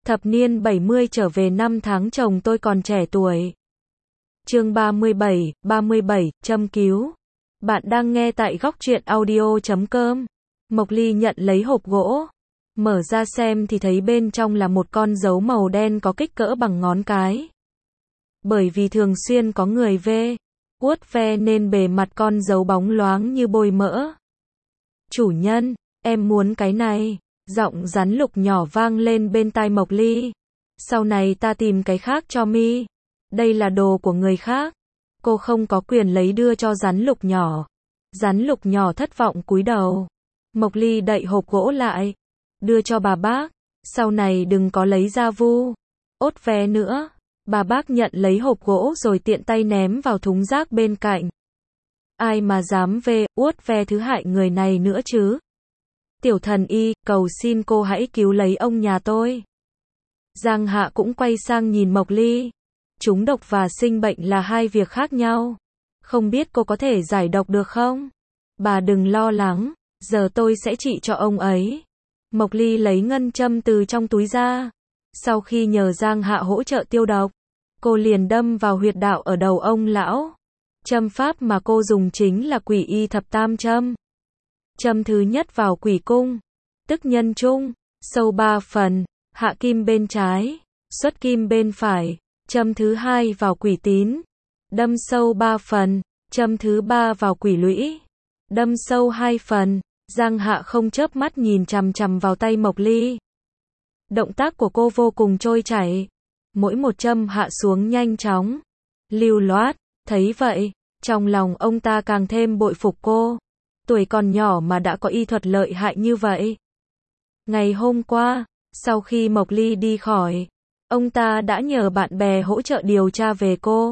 Thập niên 70 trở về năm tháng chồng tôi còn trẻ tuổi. Chương 37, châm cứu. Bạn đang nghe tại góc truyện audio.com. Mộc Ly nhận lấy hộp gỗ. Mở ra xem thì thấy bên trong là một con dấu màu đen có kích cỡ bằng ngón cái. Bởi vì thường xuyên có người vuốt ve nên bề mặt con dấu bóng loáng như bôi mỡ. Chủ nhân, em muốn cái này. Giọng rắn lục nhỏ vang lên bên tai Mộc Ly. Sau này ta tìm cái khác cho mi. Đây là đồ của người khác. Cô không có quyền lấy đưa cho rắn lục nhỏ. Rắn lục nhỏ thất vọng cúi đầu. Mộc Ly đậy hộp gỗ lại. Đưa cho bà bác. Sau này đừng có lấy ra ốt ve nữa. Bà bác nhận lấy hộp gỗ rồi tiện tay ném vào thùng rác bên cạnh. Ai mà dám uốt ve thứ hại người này nữa chứ? Tiểu thần y, cầu xin cô hãy cứu lấy ông nhà tôi. Giang Hạ cũng quay sang nhìn Mộc Ly. Trúng độc và sinh bệnh là hai việc khác nhau. Không biết cô có thể giải độc được không? Bà đừng lo lắng, giờ tôi sẽ trị cho ông ấy. Mộc Ly lấy ngân châm từ trong túi ra. Sau khi nhờ Giang Hạ hỗ trợ tiêu độc, cô liền đâm vào huyệt đạo ở đầu ông lão. Châm pháp mà cô dùng chính là Quỷ Y Thập Tam châm. Châm thứ nhất vào quỷ cung, tức nhân trung, sâu 3 phần, hạ kim bên trái, xuất kim bên phải. Châm thứ hai vào quỷ tín, đâm sâu 3 phần. Châm thứ ba vào quỷ lũy, đâm sâu 2 phần. Giang Hạ không chớp mắt nhìn chằm chằm vào tay Mộc Ly. Động tác của cô vô cùng trôi chảy. Mỗi một châm hạ xuống nhanh chóng, lưu loát. Thấy vậy, trong lòng ông ta càng thêm bội phục cô. Tuổi còn nhỏ mà đã có y thuật lợi hại như vậy. Ngày hôm qua, sau khi Mộc Ly đi khỏi, ông ta đã nhờ bạn bè hỗ trợ điều tra về cô.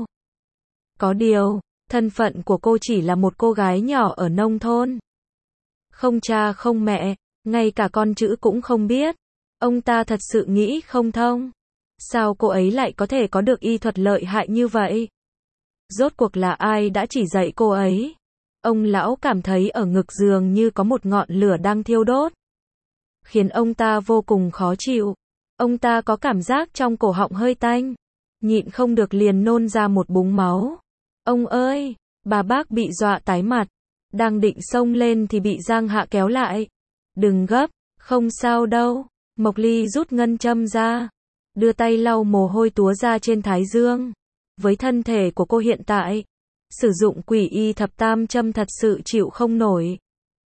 Có điều, thân phận của cô chỉ là một cô gái nhỏ ở nông thôn. Không cha không mẹ, ngay cả con chữ cũng không biết. Ông ta thật sự nghĩ không thông. Sao cô ấy lại có thể có được y thuật lợi hại như vậy? Rốt cuộc là ai đã chỉ dạy cô ấy? Ông lão cảm thấy ở ngực dường như có một ngọn lửa đang thiêu đốt, khiến ông ta vô cùng khó chịu. Ông ta có cảm giác trong cổ họng hơi tanh, nhịn không được liền nôn ra một búng máu. Ông ơi! Bà bác bị dọa tái mặt, đang định xông lên thì bị Giang Hạ kéo lại. Đừng gấp, không sao đâu. Mộc Ly rút ngân châm ra, đưa tay lau mồ hôi túa ra trên thái dương. Với thân thể của cô hiện tại, sử dụng Quỷ Y Thập Tam châm thật sự chịu không nổi.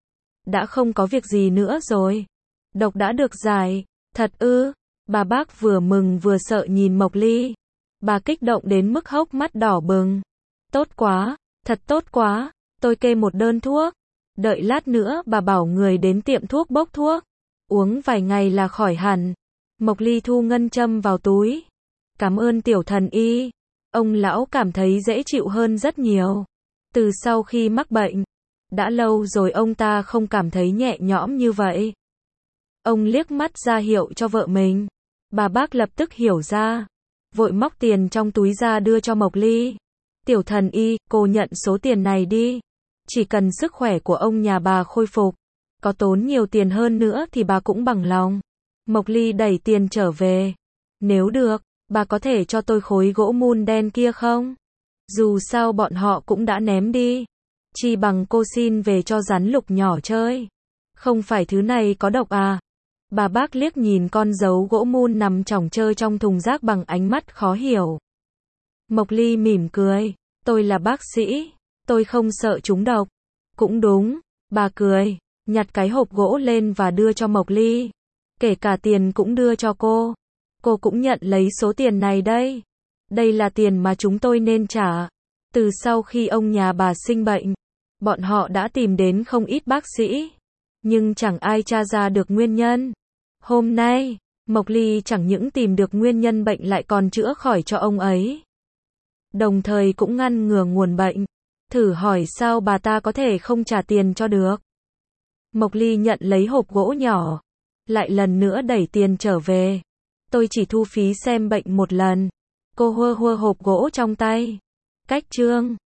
Đã không có việc gì nữa rồi. Độc đã được giải. Thật ư? Bà bác vừa mừng vừa sợ nhìn Mộc Ly. Bà kích động đến mức hốc mắt đỏ bừng. Tốt quá, thật tốt quá. Tôi kê một đơn thuốc. Đợi lát nữa bà bảo người đến tiệm thuốc bốc thuốc. Uống vài ngày là khỏi hẳn. Mộc Ly thu ngân châm vào túi. Cảm ơn tiểu thần y. Ông lão cảm thấy dễ chịu hơn rất nhiều. Từ sau khi mắc bệnh, đã lâu rồi ông ta không cảm thấy nhẹ nhõm như vậy. Ông liếc mắt ra hiệu cho vợ mình. Bà bác lập tức hiểu ra, vội móc tiền trong túi ra đưa cho Mộc Ly. Tiểu thần y, cô nhận số tiền này đi. Chỉ cần sức khỏe của ông nhà bà khôi phục, có tốn nhiều tiền hơn nữa thì bà cũng bằng lòng. Mộc Ly đẩy tiền trở về. Nếu được, bà có thể cho tôi khối gỗ mun đen kia không? Dù sao bọn họ cũng đã ném đi. Chi bằng cô xin về cho rắn lục nhỏ chơi. Không phải thứ này có độc à? Bà bác liếc nhìn con dấu gỗ mun nằm chỏng chơ trong thùng rác bằng ánh mắt khó hiểu. Mộc Ly mỉm cười. Tôi là bác sĩ. Tôi không sợ trúng độc. Cũng đúng. Bà cười, nhặt cái hộp gỗ lên và đưa cho Mộc Ly. Kể cả tiền cũng đưa cho cô. Cô cũng nhận lấy số tiền này đây. Đây là tiền mà chúng tôi nên trả. Từ sau khi ông nhà bà sinh bệnh, bọn họ đã tìm đến không ít bác sĩ, nhưng chẳng ai tra ra được nguyên nhân. Hôm nay, Mộc Ly chẳng những tìm được nguyên nhân bệnh lại còn chữa khỏi cho ông ấy. Đồng thời cũng ngăn ngừa nguồn bệnh. Thử hỏi sao bà ta có thể không trả tiền cho được. Mộc Ly nhận lấy hộp gỗ nhỏ, lại lần nữa đẩy tiền trở về. Tôi chỉ thu phí xem bệnh một lần. Cô hơ hơ hộp gỗ trong tay. Cách chương